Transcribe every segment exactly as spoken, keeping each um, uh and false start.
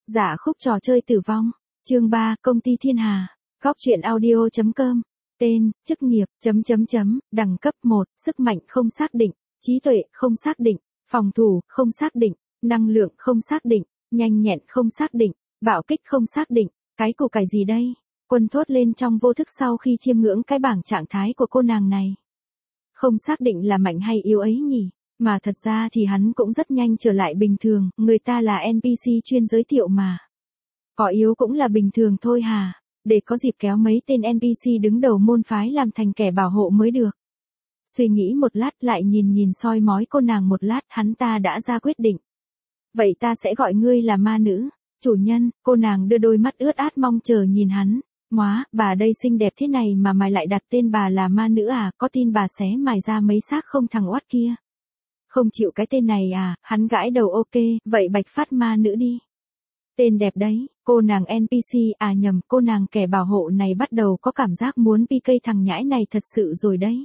Dạ khúc trò chơi tử vong. Chương ba, công ty Thiên Hà. Góc truyện audio chấm com. Tên, chức nghiệp, chấm chấm chấm, đẳng cấp một, sức mạnh không xác định, trí tuệ không xác định, phòng thủ không xác định, năng lượng không xác định, nhanh nhẹn không xác định, bạo kích không xác định, cái củ cải gì đây? Quân thốt lên trong vô thức sau khi chiêm ngưỡng cái bảng trạng thái của cô nàng này. Không xác định là mạnh hay yếu ấy nhỉ? Mà thật ra thì hắn cũng rất nhanh trở lại bình thường, người ta là en pê xê chuyên giới thiệu mà. Có yếu cũng là bình thường thôi hà, để có dịp kéo mấy tên en pê xê đứng đầu môn phái làm thành kẻ bảo hộ mới được. Suy nghĩ một lát lại nhìn nhìn soi mói cô nàng một lát, hắn ta đã ra quyết định. Vậy ta sẽ gọi ngươi là ma nữ. Chủ nhân, cô nàng đưa đôi mắt ướt át mong chờ nhìn hắn. Móa, bà đây xinh đẹp thế này mà mày lại đặt tên bà là ma nữ à, có tin bà xé mày ra mấy xác không thằng oát kia. Không chịu cái tên này à, hắn gãi đầu ok, vậy bạch phát ma nữ đi. Tên đẹp đấy, cô nàng en pê xê à nhầm, cô nàng kẻ bảo hộ này bắt đầu có cảm giác muốn pê ca thằng nhãi này thật sự rồi đấy.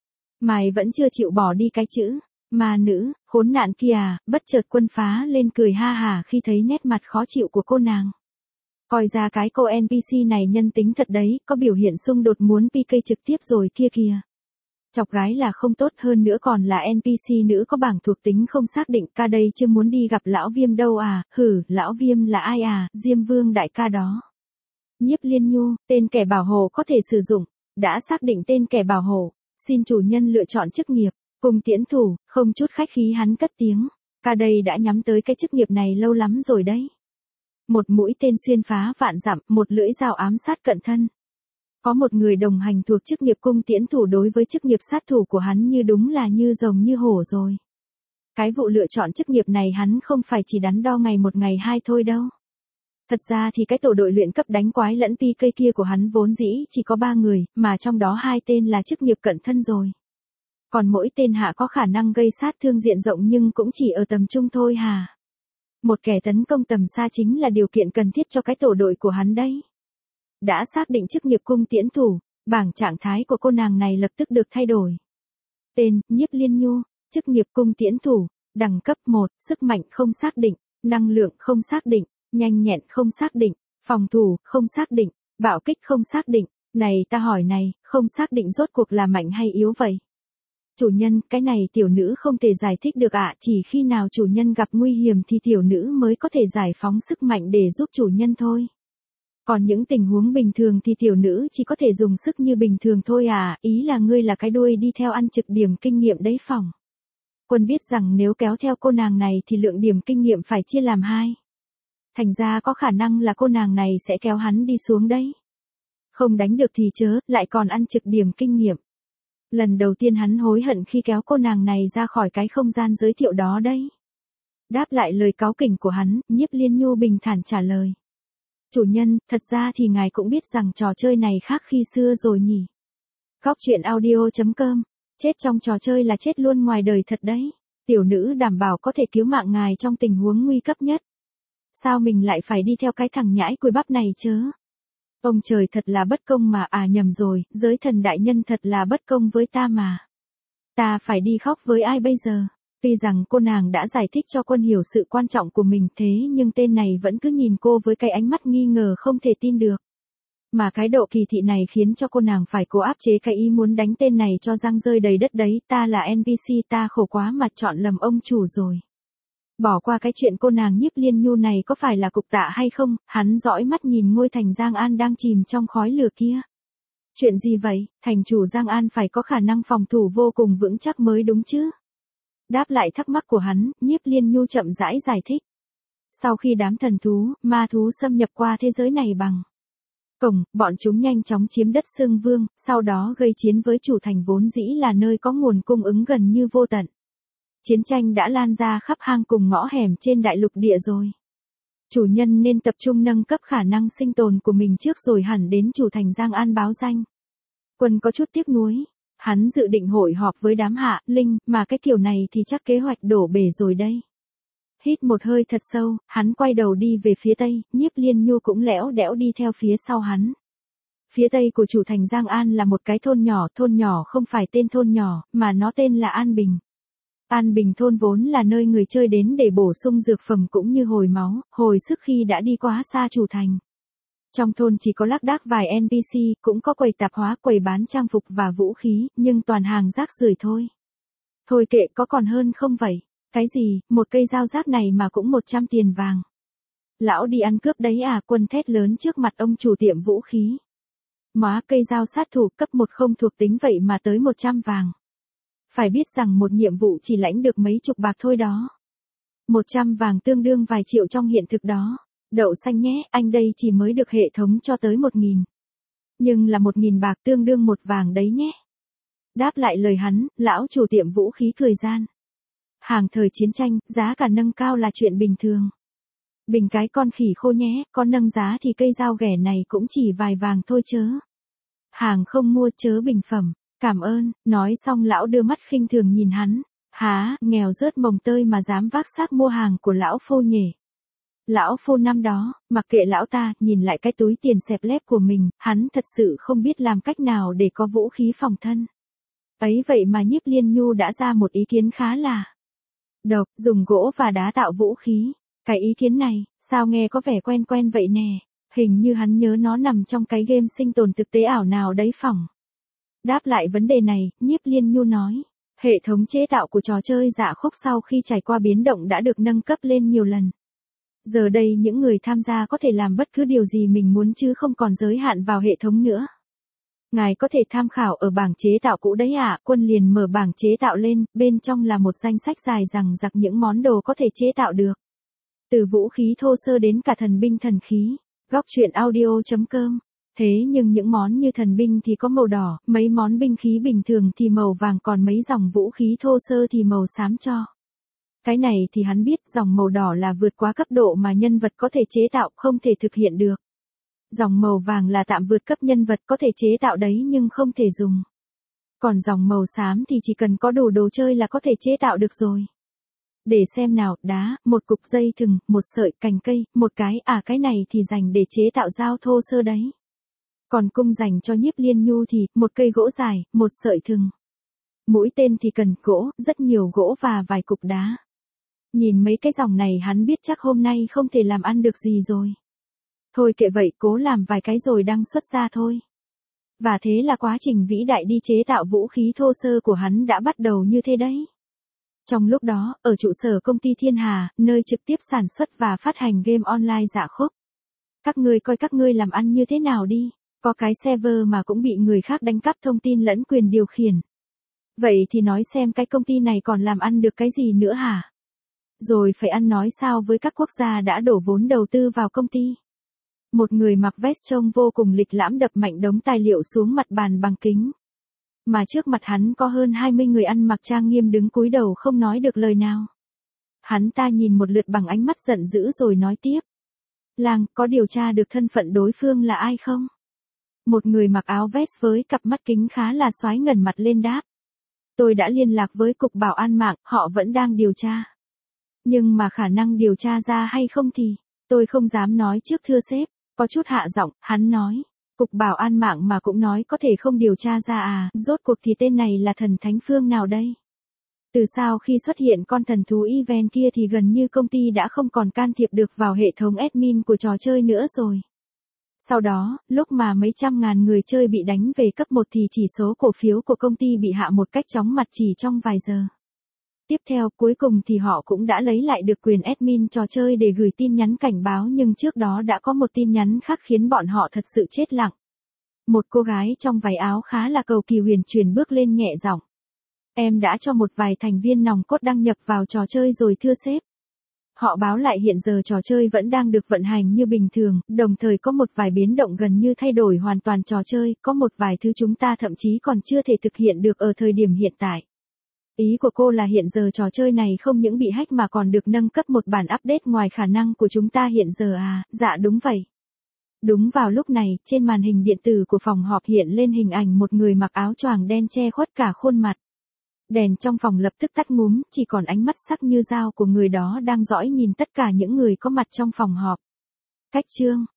Mày vẫn chưa chịu bỏ đi cái chữ, ma nữ, khốn nạn kia à, bất chợt Quân phá lên cười ha hà khi thấy nét mặt khó chịu của cô nàng. Coi ra cái cô en pê xê này nhân tính thật đấy, có biểu hiện xung đột muốn pê ca trực tiếp rồi kia kìa. Chọc gái là không tốt, hơn nữa còn là en pê xê nữ có bảng thuộc tính không xác định, ca đây chưa muốn đi gặp lão Viêm đâu à, hử, lão Viêm là ai à, Diêm Vương đại ca đó. Nhiếp Liên Nhu, tên kẻ bảo hộ có thể sử dụng, đã xác định tên kẻ bảo hộ, xin chủ nhân lựa chọn chức nghiệp, cùng tiễn thủ, không chút khách khí hắn cất tiếng, ca đây đã nhắm tới cái chức nghiệp này lâu lắm rồi đấy. Một mũi tên xuyên phá vạn dặm, một lưỡi dao ám sát cận thân. Có một người đồng hành thuộc chức nghiệp cung tiễn thủ đối với chức nghiệp sát thủ của hắn như đúng là như rồng như hổ rồi. Cái vụ lựa chọn chức nghiệp này hắn không phải chỉ đắn đo ngày một ngày hai thôi đâu. Thật ra thì cái tổ đội luyện cấp đánh quái lẫn pê ca kia của hắn vốn dĩ chỉ có ba người, mà trong đó hai tên là chức nghiệp cận thân rồi. Còn mỗi tên hạ có khả năng gây sát thương diện rộng nhưng cũng chỉ ở tầm trung thôi hà. Một kẻ tấn công tầm xa chính là điều kiện cần thiết cho cái tổ đội của hắn đấy. Đã xác định chức nghiệp cung tiễn thủ, bảng trạng thái của cô nàng này lập tức được thay đổi. Tên, Nhiếp Liên Nhu, chức nghiệp cung tiễn thủ, đẳng cấp một, sức mạnh không xác định, năng lượng không xác định, nhanh nhẹn không xác định, phòng thủ không xác định, bạo kích không xác định. Này ta hỏi này, không xác định rốt cuộc là mạnh hay yếu vậy? Chủ nhân, cái này tiểu nữ không thể giải thích được ạ, chỉ khi nào chủ nhân gặp nguy hiểm thì tiểu nữ mới có thể giải phóng sức mạnh để giúp chủ nhân thôi. Còn những tình huống bình thường thì tiểu nữ chỉ có thể dùng sức như bình thường thôi à, ý là ngươi là cái đuôi đi theo ăn trực điểm kinh nghiệm đấy phòng. Quân biết rằng nếu kéo theo cô nàng này thì lượng điểm kinh nghiệm phải chia làm hai. Thành ra có khả năng là cô nàng này sẽ kéo hắn đi xuống đấy. Không đánh được thì chớ, lại còn ăn trực điểm kinh nghiệm. Lần đầu tiên hắn hối hận khi kéo cô nàng này ra khỏi cái không gian giới thiệu đó đấy. Đáp lại lời cáu kỉnh của hắn, Nhiếp Liên Nhu bình thản trả lời. Chủ nhân, thật ra thì ngài cũng biết rằng trò chơi này khác khi xưa rồi nhỉ. Góc truyện audio chấm com. Chết trong trò chơi là chết luôn ngoài đời thật đấy. Tiểu nữ đảm bảo có thể cứu mạng ngài trong tình huống nguy cấp nhất. Sao mình lại phải đi theo cái thằng nhãi cùi bắp này chớ? Ông trời thật là bất công mà, à nhầm rồi, giới thần đại nhân thật là bất công với ta mà. Ta phải đi khóc với ai bây giờ? Tuy rằng cô nàng đã giải thích cho Quân hiểu sự quan trọng của mình thế nhưng tên này vẫn cứ nhìn cô với cái ánh mắt nghi ngờ không thể tin được. Mà cái độ kỳ thị này khiến cho cô nàng phải cố áp chế cái ý muốn đánh tên này cho răng rơi đầy đất đấy, ta là en pê xê ta khổ quá mà chọn lầm ông chủ rồi. Bỏ qua cái chuyện cô nàng Nhiếp Liên Nhu này có phải là cục tạ hay không, hắn dõi mắt nhìn ngôi thành Giang An đang chìm trong khói lửa kia. Chuyện gì vậy, thành chủ Giang An phải có khả năng phòng thủ vô cùng vững chắc mới đúng chứ. Đáp lại thắc mắc của hắn, Nhiếp Liên Nhu chậm rãi giải thích. Sau khi đám thần thú, ma thú xâm nhập qua thế giới này bằng cổng, bọn chúng nhanh chóng chiếm đất Xương Vương, sau đó gây chiến với chủ thành vốn dĩ là nơi có nguồn cung ứng gần như vô tận. Chiến tranh đã lan ra khắp hang cùng ngõ hẻm trên đại lục địa rồi. Chủ nhân nên tập trung nâng cấp khả năng sinh tồn của mình trước rồi hẳn đến chủ thành Giang An báo danh. Quân có chút tiếc nuối. Hắn dự định hội họp với đám hạ, linh, mà cái kiểu này thì chắc kế hoạch đổ bể rồi đây. Hít một hơi thật sâu, hắn quay đầu đi về phía tây, Nhiếp Liên Nhu cũng lẽo đẽo đi theo phía sau hắn. Phía tây của chủ thành Giang An là một cái thôn nhỏ, thôn nhỏ không phải tên thôn nhỏ, mà nó tên là An Bình. An Bình thôn vốn là nơi người chơi đến để bổ sung dược phẩm cũng như hồi máu, hồi sức khi đã đi quá xa chủ thành. Trong thôn chỉ có lác đác vài en pê xê, cũng có quầy tạp hóa, quầy bán trang phục và vũ khí, nhưng toàn hàng rác rưởi thôi. Thôi kệ, có còn hơn không vậy? Cái gì, một cây dao rác này mà cũng một trăm tiền vàng. Lão đi ăn cướp đấy à, Quân thét lớn trước mặt ông chủ tiệm vũ khí. Má, cây dao sát thủ cấp một không thuộc tính vậy mà tới một trăm vàng. Phải biết rằng một nhiệm vụ chỉ lãnh được mấy chục bạc thôi đó. một trăm vàng tương đương vài triệu trong hiện thực đó. Đậu xanh nhé, anh đây chỉ mới được hệ thống cho tới một nghìn. Nhưng là một nghìn bạc tương đương một vàng đấy nhé. Đáp lại lời hắn, lão chủ tiệm vũ khí cười gian. Hàng thời chiến tranh, giá cả nâng cao là chuyện bình thường. Bình cái con khỉ khô nhé, con nâng giá thì cây dao ghẻ này cũng chỉ vài vàng thôi chớ. Hàng không mua chớ bình phẩm, cảm ơn, nói xong lão đưa mắt khinh thường nhìn hắn. Há, nghèo rớt mồng tơi mà dám vác xác mua hàng của lão phô nhỉ. Lão phô năm đó, mặc kệ lão ta, nhìn lại cái túi tiền xẹp lép của mình, hắn thật sự không biết làm cách nào để có vũ khí phòng thân. Ấy vậy mà Nhiếp Liên Nhu đã ra một ý kiến khá là độc, dùng gỗ và đá tạo vũ khí. Cái ý kiến này, sao nghe có vẻ quen quen vậy nè, hình như hắn nhớ nó nằm trong cái game sinh tồn thực tế ảo nào đấy phỏng. Đáp lại vấn đề này, Nhiếp Liên Nhu nói, hệ thống chế tạo của trò chơi Dạ Khúc sau khi trải qua biến động đã được nâng cấp lên nhiều lần. Giờ đây những người tham gia có thể làm bất cứ điều gì mình muốn chứ không còn giới hạn vào hệ thống nữa. Ngài có thể tham khảo ở bảng chế tạo cũ đấy ạ. À. Quân liền mở bảng chế tạo lên, bên trong là một danh sách dài rằng giặc những món đồ có thể chế tạo được. Từ vũ khí thô sơ đến cả thần binh thần khí. Góc truyện audio chấm com. Thế nhưng những món như thần binh thì có màu đỏ, mấy món binh khí bình thường thì màu vàng, còn mấy dòng vũ khí thô sơ thì màu xám cho. Cái này thì hắn biết, dòng màu đỏ là vượt quá cấp độ mà nhân vật có thể chế tạo, không thể thực hiện được. Dòng màu vàng là tạm vượt cấp nhân vật có thể chế tạo đấy nhưng không thể dùng. Còn dòng màu xám thì chỉ cần có đủ đồ chơi là có thể chế tạo được rồi. Để xem nào, đá, một cục dây thừng, một sợi cành cây, một cái, à cái này thì dành để chế tạo dao thô sơ đấy. Còn cung dành cho Nhiếp Liên Nhu thì, một cây gỗ dài, một sợi thừng. Mũi tên thì cần gỗ, rất nhiều gỗ và vài cục đá. Nhìn mấy cái dòng này hắn biết chắc hôm nay không thể làm ăn được gì rồi. Thôi kệ vậy, cố làm vài cái rồi đăng xuất ra thôi. Và thế là quá trình vĩ đại đi chế tạo vũ khí thô sơ của hắn đã bắt đầu như thế đấy. Trong lúc đó, ở trụ sở công ty Thiên Hà, nơi trực tiếp sản xuất và phát hành game online Dạ Khúc. Các ngươi coi các ngươi làm ăn như thế nào đi, có cái server mà cũng bị người khác đánh cắp thông tin lẫn quyền điều khiển. Vậy thì nói xem cái công ty này còn làm ăn được cái gì nữa hả? Rồi phải ăn nói sao với các quốc gia đã đổ vốn đầu tư vào công ty. Một người mặc vest trông vô cùng lịch lãm đập mạnh đống tài liệu xuống mặt bàn bằng kính. Mà trước mặt hắn có hơn hai mươi người ăn mặc trang nghiêm đứng cúi đầu không nói được lời nào. Hắn ta nhìn một lượt bằng ánh mắt giận dữ rồi nói tiếp. Làng, có điều tra được thân phận đối phương là ai không? Một người mặc áo vest với cặp mắt kính khá là xoái ngẩng mặt lên đáp. Tôi đã liên lạc với cục bảo an mạng, họ vẫn đang điều tra. Nhưng mà khả năng điều tra ra hay không thì, tôi không dám nói trước thưa sếp. Có chút hạ giọng, hắn nói. Cục bảo an mạng mà cũng nói có thể không điều tra ra à, rốt cuộc thì tên này là thần thánh phương nào đây? Từ sau khi xuất hiện con thần thú event kia thì gần như công ty đã không còn can thiệp được vào hệ thống admin của trò chơi nữa rồi. Sau đó, lúc mà mấy trăm ngàn người chơi bị đánh về cấp một thì chỉ số cổ phiếu của công ty bị hạ một cách chóng mặt chỉ trong vài giờ. Tiếp theo, cuối cùng thì họ cũng đã lấy lại được quyền admin trò chơi để gửi tin nhắn cảnh báo, nhưng trước đó đã có một tin nhắn khác khiến bọn họ thật sự chết lặng. Một cô gái trong váy áo khá là cầu kỳ huyền chuyển bước lên nhẹ giọng. Em đã cho một vài thành viên nòng cốt đăng nhập vào trò chơi rồi thưa sếp. Họ báo lại hiện giờ trò chơi vẫn đang được vận hành như bình thường, đồng thời có một vài biến động gần như thay đổi hoàn toàn trò chơi, có một vài thứ chúng ta thậm chí còn chưa thể thực hiện được ở thời điểm hiện tại. Ý của cô là hiện giờ trò chơi này không những bị hack mà còn được nâng cấp một bản update ngoài khả năng của chúng ta hiện giờ à, dạ đúng vậy. Đúng vào lúc này, trên màn hình điện tử của phòng họp hiện lên hình ảnh một người mặc áo choàng đen che khuất cả khuôn mặt. Đèn trong phòng lập tức tắt ngúm, chỉ còn ánh mắt sắc như dao của người đó đang dõi nhìn tất cả những người có mặt trong phòng họp. Cách chương